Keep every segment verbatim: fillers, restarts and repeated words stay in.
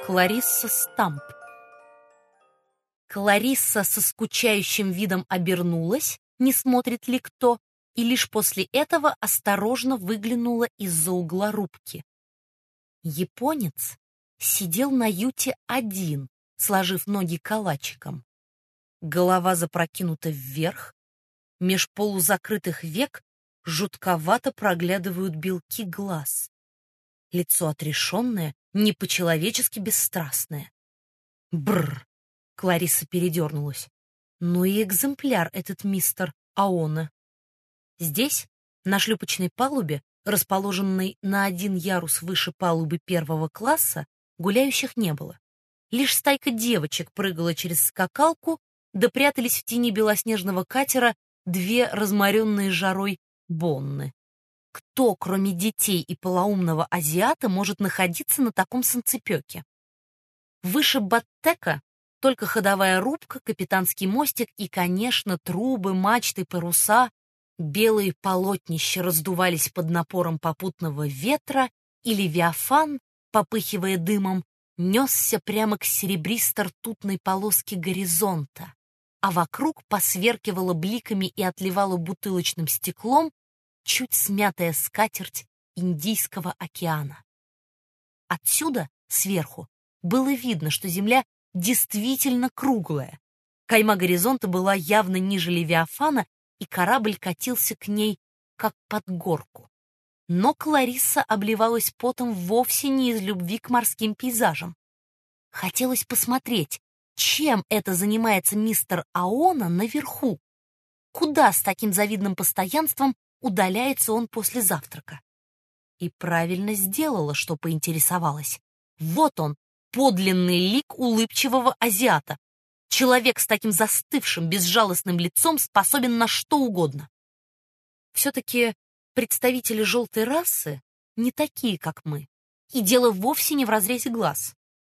Кларисса Стамп. Кларисса со скучающим видом обернулась, не смотрит ли кто, и лишь после этого осторожно выглянула из-за угла рубки. Японец сидел на юте один, сложив ноги калачиком. Голова запрокинута вверх, меж полузакрытых век жутковато проглядывают белки глаз. Лицо отрешенное, не по-человечески бесстрастное. Бррр! Кларисса передернулась. Ну и экземпляр этот мистер Аона. Здесь, на шлюпочной палубе, расположенной на один ярус выше палубы первого класса, гуляющих не было. Лишь стайка девочек прыгала через скакалку, да прятались в тени белоснежного катера две разморенные жарой бонны. Кто, кроме детей и полоумного азиата, может находиться на таком санцепёке? Выше баттека только ходовая рубка, капитанский мостик и, конечно, трубы, мачты, паруса. Белые полотнища раздувались под напором попутного ветра, и Левиафан, попыхивая дымом, несся прямо к серебристо-ртутной полоске горизонта, а вокруг посверкивала бликами и отливала бутылочным стеклом чуть смятая скатерть Индийского океана. Отсюда, сверху, было видно, что земля действительно круглая. Кайма горизонта была явно ниже Левиафана, и корабль катился к ней, как под горку. Но Кларисса обливалась потом вовсе не из любви к морским пейзажам. Хотелось посмотреть, чем это занимается мистер Аона наверху. Куда с таким завидным постоянством удаляется он после завтрака? И правильно сделала, что поинтересовалась. Вот он, подлинный лик улыбчивого азиата. Человек с таким застывшим, безжалостным лицом способен на что угодно. Все-таки представители желтой расы не такие, как мы. И дело вовсе не в разрезе глаз.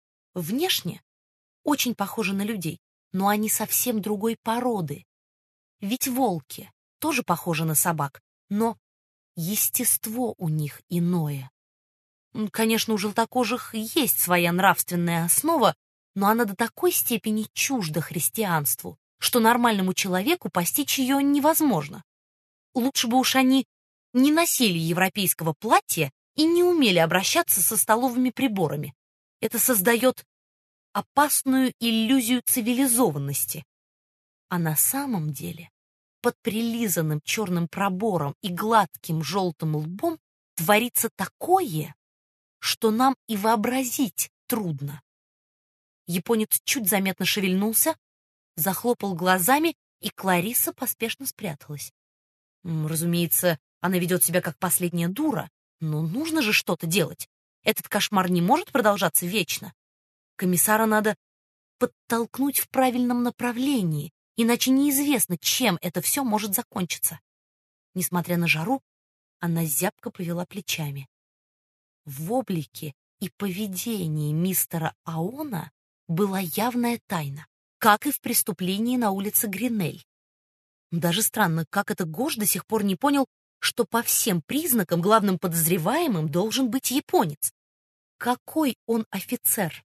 Внешне очень похожи на людей, но они совсем другой породы. Ведь волки тоже похожи на собак, но естество у них иное. Конечно, у желтокожих есть своя нравственная основа, но она до такой степени чужда христианству, что нормальному человеку постичь ее невозможно. Лучше бы уж они не носили европейского платья и не умели обращаться со столовыми приборами. Это создает опасную иллюзию цивилизованности. А на самом деле под прилизанным черным пробором и гладким желтым лбом творится такое, что нам и вообразить трудно. Японец чуть заметно шевельнулся, захлопал глазами, и Кларисса поспешно спряталась. Разумеется, она ведет себя как последняя дура, но нужно же что-то делать. Этот кошмар не может продолжаться вечно. Комиссара надо подтолкнуть в правильном направлении, иначе неизвестно, чем это все может закончиться. Несмотря на жару, она зябко повела плечами. В облике и поведении мистера Аона была явная тайна, как и в преступлении на улице Гринель. Даже странно, как это Гош до сих пор не понял, что по всем признакам главным подозреваемым должен быть японец. Какой он офицер?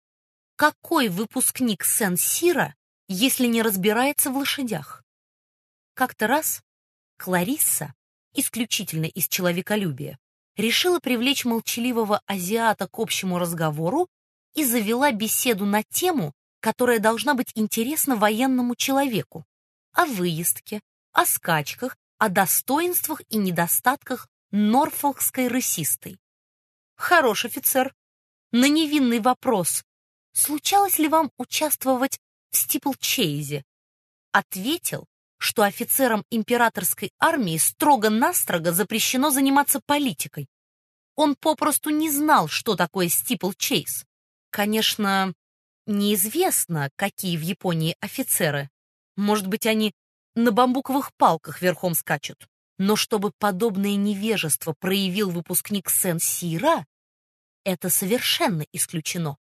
Какой выпускник Сен-Сира, если не разбирается в лошадях? Как-то раз Кларисса, исключительно из человеколюбия, решила привлечь молчаливого азиата к общему разговору и завела беседу на тему, которая должна быть интересна военному человеку: о выездке, о скачках, о достоинствах и недостатках норфолкской рысистой. Хорош офицер. На невинный вопрос: случалось ли вам участвовать в стиплчейзе, ответил, что офицерам императорской армии строго-настрого запрещено заниматься политикой. Он попросту не знал, что такое стиплчейз. Конечно, неизвестно, какие в Японии офицеры. Может быть, они на бамбуковых палках верхом скачут. Но чтобы подобное невежество проявил выпускник Сен-Сира, это совершенно исключено.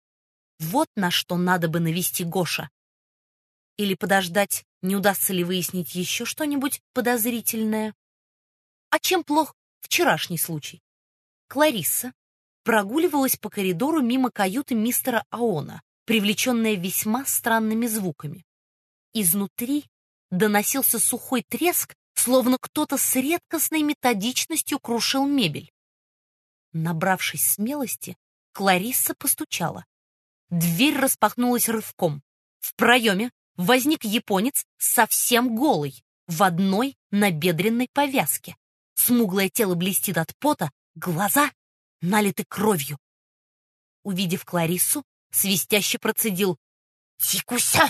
Вот на что надо бы навести Гоша. Или подождать, не удастся ли выяснить еще что-нибудь подозрительное. А чем плох вчерашний случай? Кларисса, прогуливалась по коридору мимо каюты мистера Аона, привлеченная весьма странными звуками. Изнутри доносился сухой треск, словно кто-то с редкостной методичностью крушил мебель. Набравшись смелости, Кларисса постучала. Дверь распахнулась рывком. В проеме возник японец совсем голый, в одной набедренной повязке. Смуглое тело блестит от пота, глаза налиты кровью. Увидев Клариссу, свистяще процедил: «Тикуся!»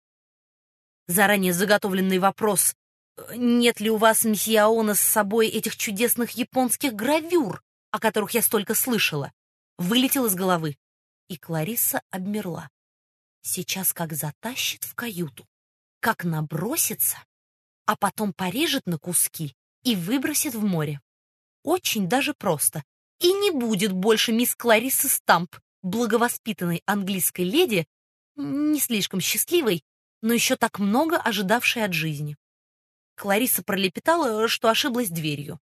Заранее заготовленный вопрос: «Нет ли у вас, мсье Аона, с собой этих чудесных японских гравюр, о которых я столько слышала?» вылетел из головы, и Кларисса обмерла. Сейчас как затащит в каюту, как набросится, а потом порежет на куски и выбросит в море. Очень даже просто. И не будет больше мисс Клариссы Стамп, благовоспитанной английской леди, не слишком счастливой, но еще так много ожидавшей от жизни. Кларисса пролепетала, что ошиблась дверью.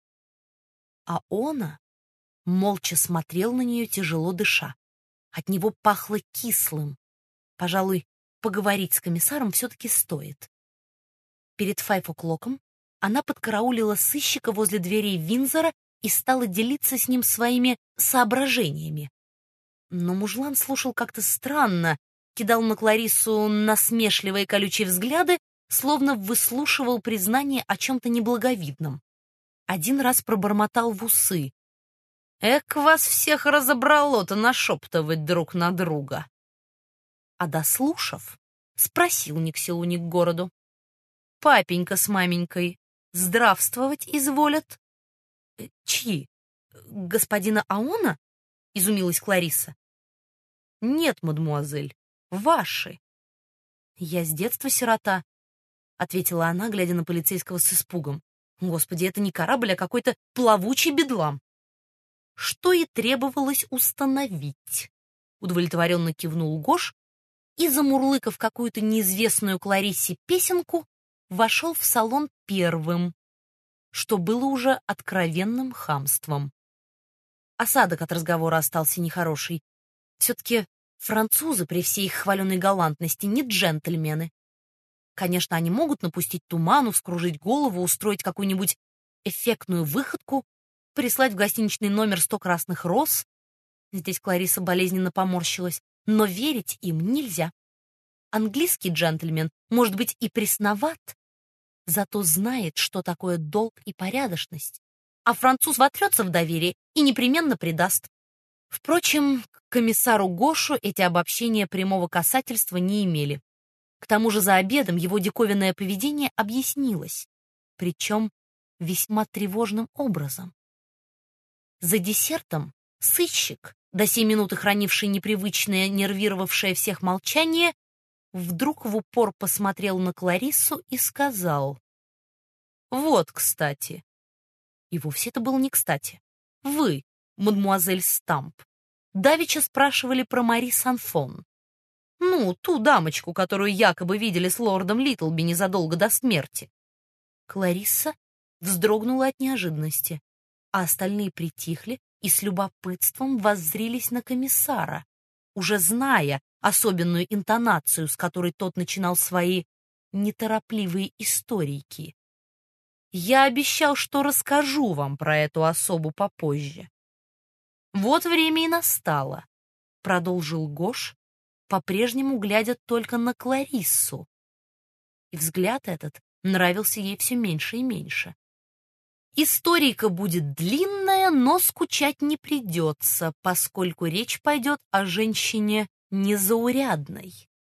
А она молча смотрел на нее, тяжело дыша. От него пахло кислым. Пожалуй, поговорить с комиссаром все-таки стоит. Перед файв-о'клоком она подкараулила сыщика возле дверей Виндзора и стала делиться с ним своими соображениями. Но мужлан слушал как-то странно, кидал на Клариссу насмешливые колючие взгляды, словно выслушивал признание о чем-то неблаговидном. Один раз пробормотал в усы: «Эк, вас всех разобрало-то нашептывать друг на друга!» А дослушав, спросил ни к селу, ни к городу: «Папенька с маменькой здравствовать изволят?» «Чьи? Господина Аона?» — изумилась Кларисса. «Нет, мадмуазель, ваши». «Я с детства сирота», — ответила она, глядя на полицейского с испугом. «Господи, это не корабль, а какой-то плавучий бедлам». «Что и требовалось установить», — удовлетворенно кивнул Гош и, замурлыкав какую-то неизвестную Клариссе песенку, вошел в салон первым, что было уже откровенным хамством. Осадок от разговора остался нехороший. Все-таки французы при всей их хваленой галантности не джентльмены. Конечно, они могут напустить туману, вскружить голову, устроить какую-нибудь эффектную выходку, прислать в гостиничный номер сто красных роз. Здесь Кларисса болезненно поморщилась. Но верить им нельзя. Английский джентльмен, может быть, и пресноват, зато знает, что такое долг и порядочность. А француз вотрется в доверие и непременно предаст. Впрочем, к комиссару Гошу эти обобщения прямого касательства не имели. К тому же за обедом его диковинное поведение объяснилось, причем весьма тревожным образом. За десертом сыщик, до сей минуты хранивший непривычное, нервировавшее всех молчание, вдруг в упор посмотрел на Клариссу и сказал: «Вот, кстати». И вовсе это было не кстати. «Вы, мадмуазель Стамп, давеча спрашивали про Мари Санфон. Ну, ту дамочку, которую якобы видели с лордом Литлби незадолго до смерти». Кларисса вздрогнула от неожиданности, а остальные притихли и с любопытством воззрились на комиссара, уже зная особенную интонацию, с которой тот начинал свои неторопливые историйки. «Я обещал, что расскажу вам про эту особу попозже». «Вот время и настало», — продолжил Гош, по-прежнему глядя только на Клариссу. И взгляд этот нравился ей все меньше и меньше. Историйка будет длинная, но скучать не придется, поскольку речь пойдет о женщине незаурядной.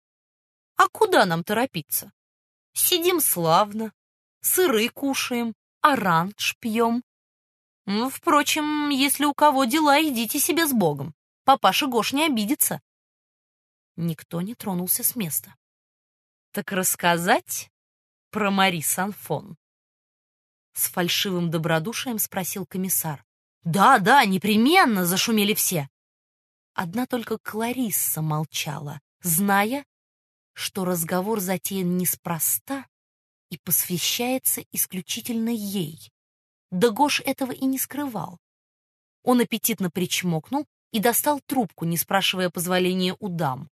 А куда нам торопиться? Сидим славно, сыры кушаем, оранж пьем. Ну, впрочем, если у кого дела, идите себе с Богом. Папаша Гош не обидится. Никто не тронулся с места. Так рассказать про Мари Санфон? С фальшивым добродушием спросил комиссар. «Да, да, непременно!» — зашумели все. Одна только Кларисса молчала, зная, что разговор затеян неспроста и посвящается исключительно ей. Да Гош этого и не скрывал. Он аппетитно причмокнул, и достал трубку, не спрашивая позволения у дам.